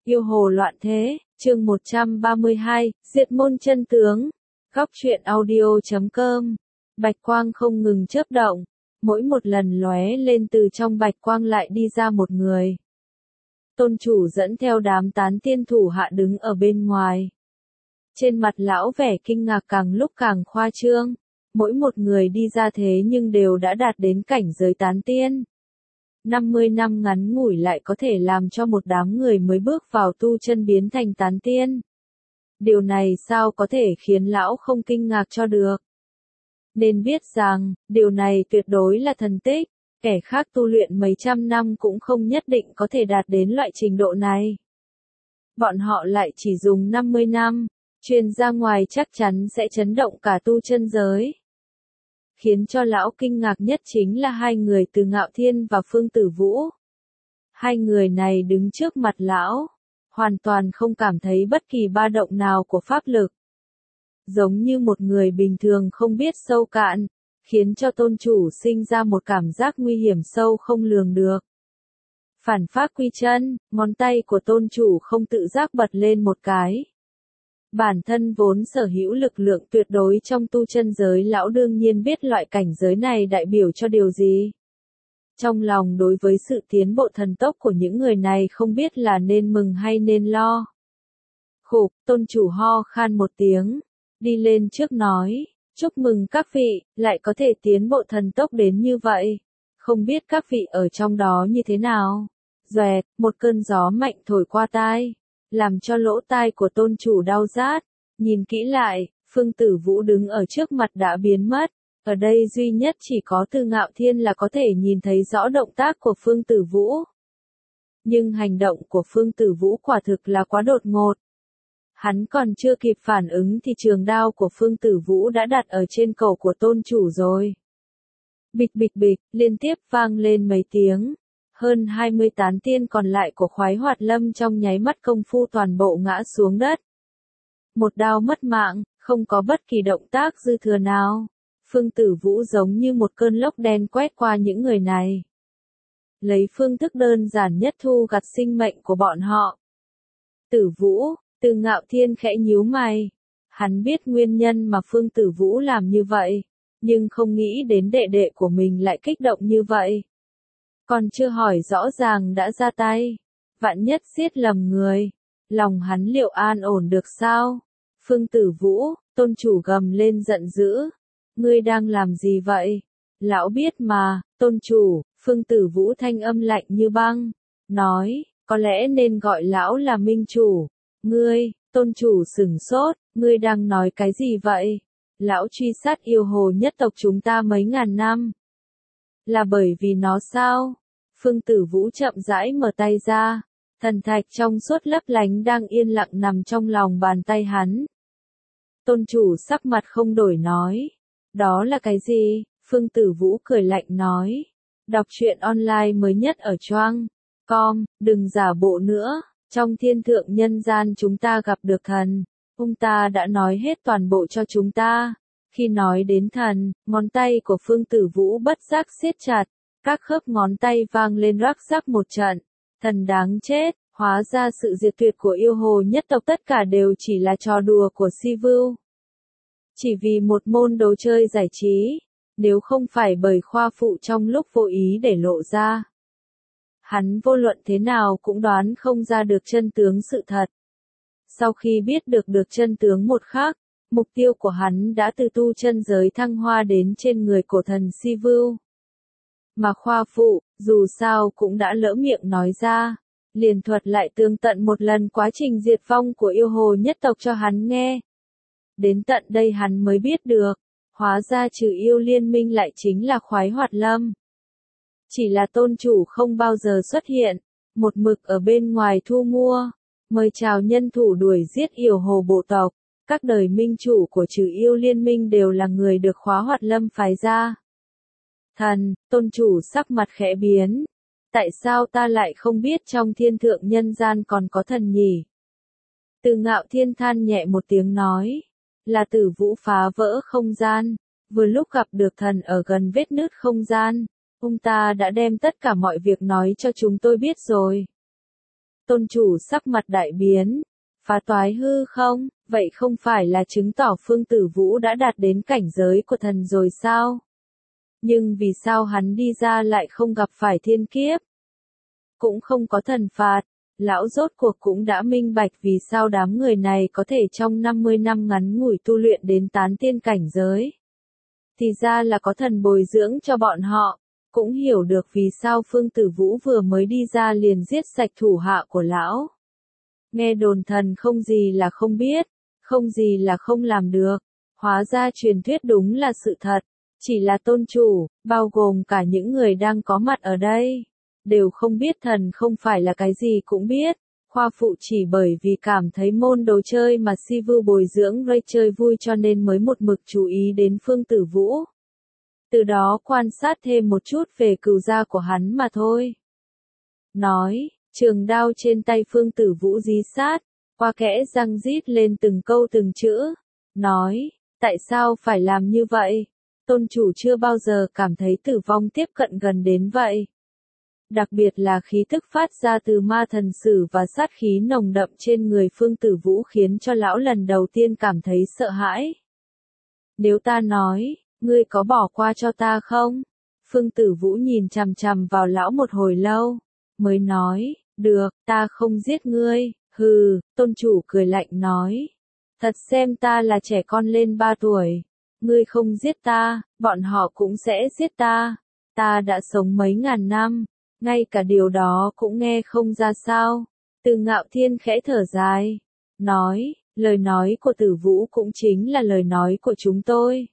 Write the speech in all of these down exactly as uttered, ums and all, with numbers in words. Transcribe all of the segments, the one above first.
Yêu hồ loạn thế, chương một trăm ba mươi hai, diệt môn chân tướng. Góc truyện audio chấm com. Bạch quang không ngừng chớp động, mỗi một lần lóe lên từ trong bạch quang lại đi ra một người. Tôn chủ dẫn theo đám tán tiên thủ hạ đứng ở bên ngoài. Trên mặt lão vẻ kinh ngạc càng lúc càng khoa trương, mỗi một người đi ra thế nhưng đều đã đạt đến cảnh giới tán tiên. năm mươi năm ngắn ngủi lại có thể làm cho một đám người mới bước vào tu chân biến thành tán tiên. Điều này sao có thể khiến lão không kinh ngạc cho được. Nên biết rằng, điều này tuyệt đối là thần tích, kẻ khác tu luyện mấy trăm năm cũng không nhất định có thể đạt đến loại trình độ này. Bọn họ lại chỉ dùng năm mươi năm, truyền ra ngoài chắc chắn sẽ chấn động cả tu chân giới. Khiến cho lão kinh ngạc nhất chính là hai người từ Ngạo Thiên và Phương Tử Vũ. Hai người này đứng trước mặt lão, hoàn toàn không cảm thấy bất kỳ ba động nào của pháp lực. Giống như một người bình thường không biết sâu cạn, khiến cho tôn chủ sinh ra một cảm giác nguy hiểm sâu không lường được. Phản pháp quy chân, ngón tay của tôn chủ không tự giác bật lên một cái. Bản thân vốn sở hữu lực lượng tuyệt đối trong tu chân giới, lão đương nhiên biết loại cảnh giới này đại biểu cho điều gì. Trong lòng đối với sự tiến bộ thần tốc của những người này không biết là nên mừng hay nên lo. Khục, tôn chủ ho khan một tiếng, đi lên trước nói, chúc mừng các vị, lại có thể tiến bộ thần tốc đến như vậy. Không biết các vị ở trong đó như thế nào. Doẹt, một cơn gió mạnh thổi qua tai, làm cho lỗ tai của tôn chủ đau rát. Nhìn kỹ lại, Phương Tử Vũ đứng ở trước mặt đã biến mất. Ở đây duy nhất chỉ có Từ Ngạo Thiên là có thể nhìn thấy rõ động tác của Phương Tử Vũ. Nhưng hành động của Phương Tử Vũ quả thực là quá đột ngột. Hắn còn chưa kịp phản ứng thì trường đao của Phương Tử Vũ đã đặt ở trên cổ của tôn chủ rồi. Bịch bịch bịch, liên tiếp vang lên mấy tiếng. Hơn hai mươi tán tiên còn lại của Khoái Hoạt Lâm trong nháy mắt công phu toàn bộ ngã xuống đất. Một đao mất mạng, không có bất kỳ động tác dư thừa nào. Phương Tử Vũ giống như một cơn lốc đen quét qua những người này. Lấy phương thức đơn giản nhất thu gặt sinh mệnh của bọn họ. Tử Vũ, Từ Ngạo Thiên khẽ nhíu mày. Hắn biết nguyên nhân mà Phương Tử Vũ làm như vậy, nhưng không nghĩ đến đệ đệ của mình lại kích động như vậy. Còn chưa hỏi rõ ràng đã ra tay. Vạn nhất giết lầm người. Lòng hắn liệu an ổn được sao? Phương Tử Vũ, tôn chủ gầm lên giận dữ. Ngươi đang làm gì vậy? Lão biết mà, tôn chủ. Phương Tử Vũ thanh âm lạnh như băng. Nói, có lẽ nên gọi lão là minh chủ. Ngươi, tôn chủ sửng sốt. Ngươi đang nói cái gì vậy? Lão truy sát yêu hồ nhất tộc chúng ta mấy ngàn năm. Là bởi vì nó sao? Phương Tử Vũ chậm rãi mở tay ra. Thần thạch trong suốt lấp lánh đang yên lặng nằm trong lòng bàn tay hắn. Tôn chủ sắc mặt không đổi nói. Đó là cái gì? Phương Tử Vũ cười lạnh nói. Đọc truyện online mới nhất ở choang chấm com, đừng giả bộ nữa. Trong thiên thượng nhân gian chúng ta gặp được thần. Ông ta đã nói hết toàn bộ cho chúng ta. Khi nói đến thần, ngón tay của Phương Tử Vũ bất giác siết chặt. Các khớp ngón tay vang lên rắc rắc một trận. Thần đáng chết, hóa ra sự diệt tuyệt của yêu hồ nhất tộc tất cả đều chỉ là trò đùa của Si Vưu. Chỉ vì một môn đồ chơi giải trí, nếu không phải bởi khoa phụ trong lúc vô ý để lộ ra. Hắn vô luận thế nào cũng đoán không ra được chân tướng sự thật. Sau khi biết được được chân tướng một khắc, mục tiêu của hắn đã từ tu chân giới thăng hoa đến trên người cổ thần Si Vưu. Mà khoa phụ, dù sao cũng đã lỡ miệng nói ra, liền thuật lại tường tận một lần quá trình diệt vong của yêu hồ nhất tộc cho hắn nghe. Đến tận đây hắn mới biết được, hóa ra trừ yêu liên minh lại chính là Khoái Hoạt Lâm. Chỉ là tôn chủ không bao giờ xuất hiện, một mực ở bên ngoài thu mua, mời chào nhân thủ đuổi giết yêu hồ bộ tộc. Các đời minh chủ của trừ yêu liên minh đều là người được Khoái Hoạt Lâm phái ra. Thần, tôn chủ sắc mặt khẽ biến. Tại sao ta lại không biết trong thiên thượng nhân gian còn có thần nhỉ? Từ Ngạo Thiên than nhẹ một tiếng nói. Là Tử Vũ phá vỡ không gian. Vừa lúc gặp được thần ở gần vết nứt không gian. Ông ta đã đem tất cả mọi việc nói cho chúng tôi biết rồi. Tôn chủ sắc mặt đại biến. Phá toái hư không, vậy không phải là chứng tỏ Phương Tử Vũ đã đạt đến cảnh giới của thần rồi sao? Nhưng vì sao hắn đi ra lại không gặp phải thiên kiếp? Cũng không có thần phạt. Lão rốt cuộc cũng đã minh bạch vì sao đám người này có thể trong năm mươi năm ngắn ngủi tu luyện đến tán tiên cảnh giới. Thì ra là có thần bồi dưỡng cho bọn họ, cũng hiểu được vì sao Phương Tử Vũ vừa mới đi ra liền giết sạch thủ hạ của lão. Nghe đồn thần không gì là không biết, không gì là không làm được, hóa ra truyền thuyết đúng là sự thật, chỉ là tôn chủ, bao gồm cả những người đang có mặt ở đây, đều không biết thần không phải là cái gì cũng biết. Khoa phụ chỉ bởi vì cảm thấy môn đồ chơi mà si vu bồi dưỡng Ray chơi vui cho nên mới một mực chú ý đến Phương Tử Vũ. Từ đó quan sát thêm một chút về cừu gia của hắn mà thôi. Nói, trường đao trên tay Phương Tử Vũ dí sát, qua kẽ răng rít lên từng câu từng chữ. Nói, tại sao phải làm như vậy? Tôn chủ chưa bao giờ cảm thấy tử vong tiếp cận gần đến vậy. Đặc biệt là khí tức phát ra từ ma thần sử và sát khí nồng đậm trên người Phương Tử Vũ khiến cho lão lần đầu tiên cảm thấy sợ hãi. Nếu ta nói, ngươi có bỏ qua cho ta không? Phương Tử Vũ nhìn chằm chằm vào lão một hồi lâu, mới nói, được, ta không giết ngươi. Hừ, tôn chủ cười lạnh nói, thật xem ta là trẻ con lên ba tuổi. Ngươi không giết ta, bọn họ cũng sẽ giết ta. Ta đã sống mấy ngàn năm. Ngay cả điều đó cũng nghe không ra sao. Từ Ngạo Thiên khẽ thở dài, nói, lời nói của Tử Vũ cũng chính là lời nói của chúng tôi.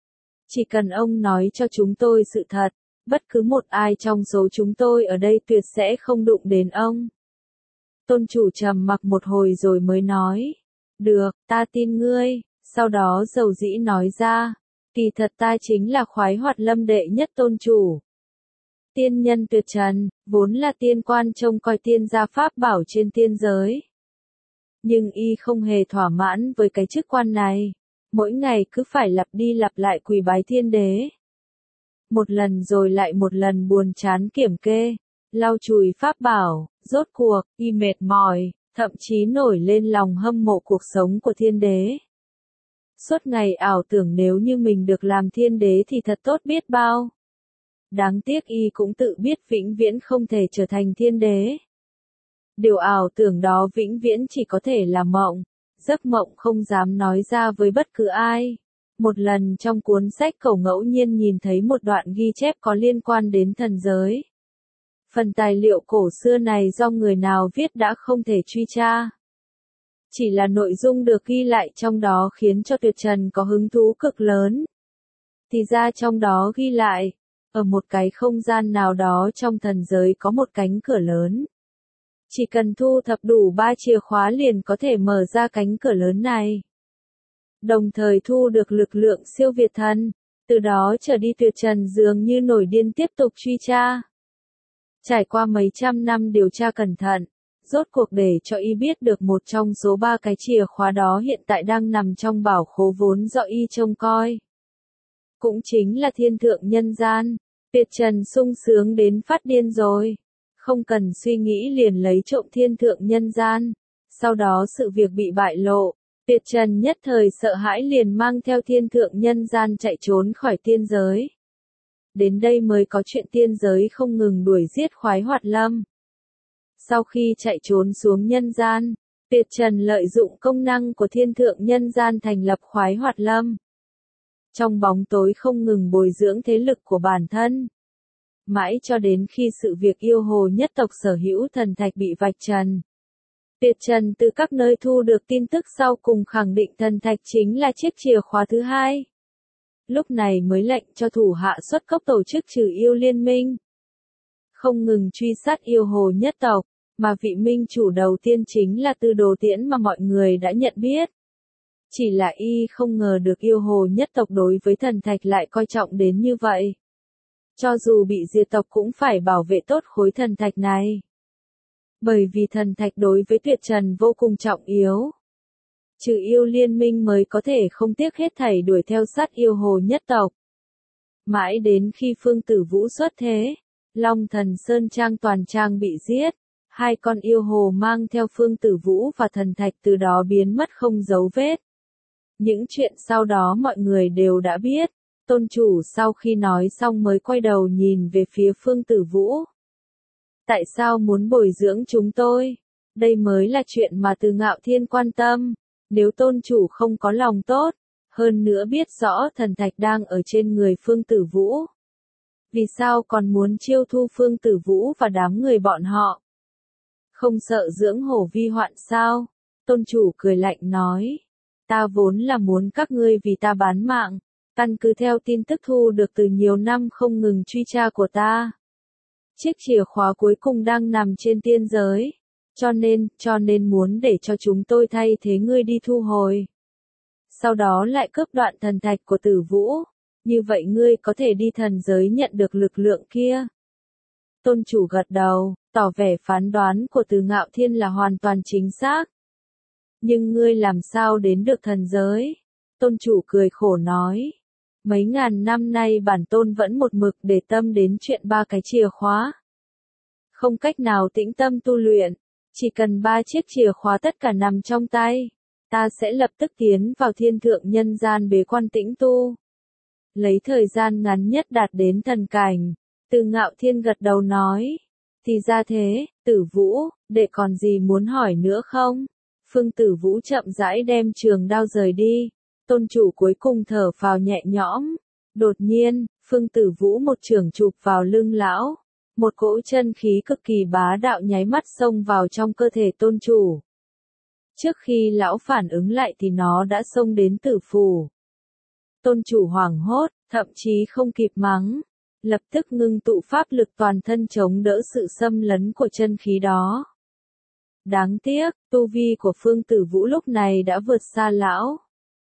Chỉ cần ông nói cho chúng tôi sự thật, bất cứ một ai trong số chúng tôi ở đây tuyệt sẽ không đụng đến ông. Tôn chủ trầm mặc một hồi rồi mới nói, được, ta tin ngươi, sau đó dầu dĩ nói ra, kỳ thật ta chính là Khoái Hoạt Lâm đệ nhất tôn chủ. Tiên nhân tuyệt trần, vốn là tiên quan trông coi tiên gia pháp bảo trên tiên giới. Nhưng y không hề thỏa mãn với cái chức quan này, mỗi ngày cứ phải lặp đi lặp lại quỳ bái thiên đế. Một lần rồi lại một lần buồn chán kiểm kê, lau chùi pháp bảo, rốt cuộc, y mệt mỏi, thậm chí nổi lên lòng hâm mộ cuộc sống của thiên đế. Suốt ngày ảo tưởng nếu như mình được làm thiên đế thì thật tốt biết bao. Đáng tiếc y cũng tự biết vĩnh viễn không thể trở thành thiên đế. Điều ảo tưởng đó vĩnh viễn chỉ có thể là mộng, giấc mộng không dám nói ra với bất cứ ai. Một lần trong cuốn sách cậu ngẫu nhiên nhìn thấy một đoạn ghi chép có liên quan đến thần giới. Phần tài liệu cổ xưa này do người nào viết đã không thể truy tra. Chỉ là nội dung được ghi lại trong đó khiến cho Tuyệt Trần có hứng thú cực lớn. Thì ra trong đó ghi lại, ở một cái không gian nào đó trong thần giới có một cánh cửa lớn. Chỉ cần thu thập đủ ba chìa khóa liền có thể mở ra cánh cửa lớn này. Đồng thời thu được lực lượng siêu việt thần, từ đó trở đi Tuyệt Trần dường như nổi điên tiếp tục truy tra. Trải qua mấy trăm năm điều tra cẩn thận, rốt cuộc để cho y biết được một trong số ba cái chìa khóa đó hiện tại đang nằm trong bảo khố vốn do y trông coi. Cũng chính là thiên thượng nhân gian. Tuyệt Trần sung sướng đến phát điên rồi. Không cần suy nghĩ liền lấy trộm thiên thượng nhân gian. Sau đó sự việc bị bại lộ. Tuyệt Trần nhất thời sợ hãi liền mang theo thiên thượng nhân gian chạy trốn khỏi tiên giới. Đến đây mới có chuyện tiên giới không ngừng đuổi giết Khoái Hoạt Lâm. Sau khi chạy trốn xuống nhân gian, Tuyệt Trần lợi dụng công năng của thiên thượng nhân gian thành lập Khoái Hoạt Lâm. Trong bóng tối không ngừng bồi dưỡng thế lực của bản thân. Mãi cho đến khi sự việc yêu hồ nhất tộc sở hữu thần thạch bị vạch trần. Tuyệt Trần từ các nơi thu được tin tức sau cùng khẳng định thần thạch chính là chiếc chìa khóa thứ hai. Lúc này mới lệnh cho thủ hạ xuất cốc tổ chức trừ yêu liên minh. Không ngừng truy sát yêu hồ nhất tộc, mà vị minh chủ đầu tiên chính là Tư Đồ Tiễn mà mọi người đã nhận biết. Chỉ là y không ngờ được yêu hồ nhất tộc đối với thần thạch lại coi trọng đến như vậy. Cho dù bị diệt tộc cũng phải bảo vệ tốt khối thần thạch này. Bởi vì thần thạch đối với Tuyệt Trần vô cùng trọng yếu. Trừ yêu liên minh mới có thể không tiếc hết thảy đuổi theo sát yêu hồ nhất tộc. Mãi đến khi Phương Tử Vũ xuất thế, Long Thần Sơn Trang toàn trang bị giết. Hai con yêu hồ mang theo Phương Tử Vũ và thần thạch từ đó biến mất không dấu vết. Những chuyện sau đó mọi người đều đã biết. Tôn chủ sau khi nói xong mới quay đầu nhìn về phía Phương Tử Vũ. Tại sao muốn bồi dưỡng chúng tôi? Đây mới là chuyện mà Từ Ngạo Thiên quan tâm. Nếu tôn chủ không có lòng tốt, hơn nữa biết rõ thần thạch đang ở trên người Phương Tử Vũ, vì sao còn muốn chiêu thu Phương Tử Vũ và đám người bọn họ? Không sợ dưỡng hổ vi hoạn sao? Tôn chủ cười lạnh nói. Ta vốn là muốn các ngươi vì ta bán mạng, căn cứ theo tin tức thu được từ nhiều năm không ngừng truy tra của ta. Chiếc chìa khóa cuối cùng đang nằm trên tiên giới, cho nên, cho nên muốn để cho chúng tôi thay thế ngươi đi thu hồi. Sau đó lại cướp đoạn thần thạch của Tử Vũ, như vậy ngươi có thể đi thần giới nhận được lực lượng kia. Tôn chủ gật đầu, tỏ vẻ phán đoán của Từ Ngạo Thiên là hoàn toàn chính xác. Nhưng ngươi làm sao đến được thần giới? Tôn chủ cười khổ nói. Mấy ngàn năm nay bản tôn vẫn một mực để tâm đến chuyện ba cái chìa khóa. Không cách nào tĩnh tâm tu luyện, chỉ cần ba chiếc chìa khóa tất cả nằm trong tay, ta sẽ lập tức tiến vào thiên thượng nhân gian bế quan tĩnh tu. Lấy thời gian ngắn nhất đạt đến thần cảnh, Từ Ngạo Thiên gật đầu nói. Thì ra thế, Tử Vũ, đệ còn gì muốn hỏi nữa không? Phương Tử Vũ chậm rãi đem trường đao rời đi. Tôn chủ cuối cùng thở phào nhẹ nhõm. Đột nhiên, Phương Tử Vũ một chưởng chụp vào lưng lão. Một cỗ chân khí cực kỳ bá đạo nháy mắt xông vào trong cơ thể tôn chủ. Trước khi lão phản ứng lại thì nó đã xông đến tử phủ. Tôn chủ hoảng hốt, thậm chí không kịp mắng. Lập tức ngưng tụ pháp lực toàn thân chống đỡ sự xâm lấn của chân khí đó. Đáng tiếc, tu vi của Phương Tử Vũ lúc này đã vượt xa lão.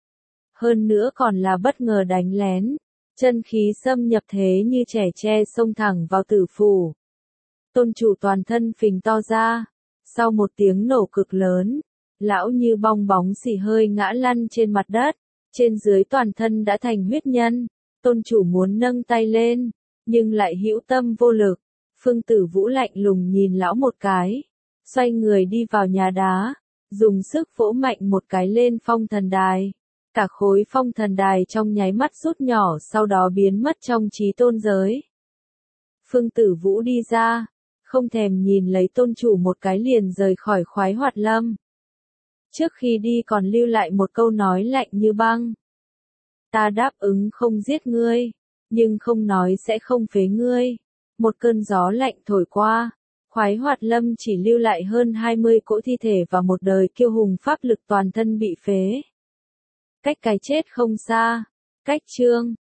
Hơn nữa còn là bất ngờ đánh lén. Chân khí xâm nhập thế như trẻ tre xông thẳng vào tử phủ. Tôn chủ toàn thân phình to ra. Sau một tiếng nổ cực lớn, lão như bong bóng xì hơi ngã lăn trên mặt đất. Trên dưới toàn thân đã thành huyết nhân. Tôn chủ muốn nâng tay lên, nhưng lại hữu tâm vô lực. Phương Tử Vũ lạnh lùng nhìn lão một cái. Xoay người đi vào nhà đá, dùng sức vỗ mạnh một cái lên phong thần đài. Cả khối phong thần đài trong nháy mắt rút nhỏ sau đó biến mất trong trí tôn giới. Phương Tử Vũ đi ra, không thèm nhìn lấy tôn chủ một cái liền rời khỏi Khoái Hoạt Lâm. Trước khi đi còn lưu lại một câu nói lạnh như băng. Ta đáp ứng không giết ngươi, nhưng không nói sẽ không phế ngươi. Một cơn gió lạnh thổi qua. Khoái Hoạt Lâm chỉ lưu lại hơn hai mươi cỗ thi thể và một đời kiêu hùng pháp lực toàn thân bị phế. Cách cái chết không xa. Cách chương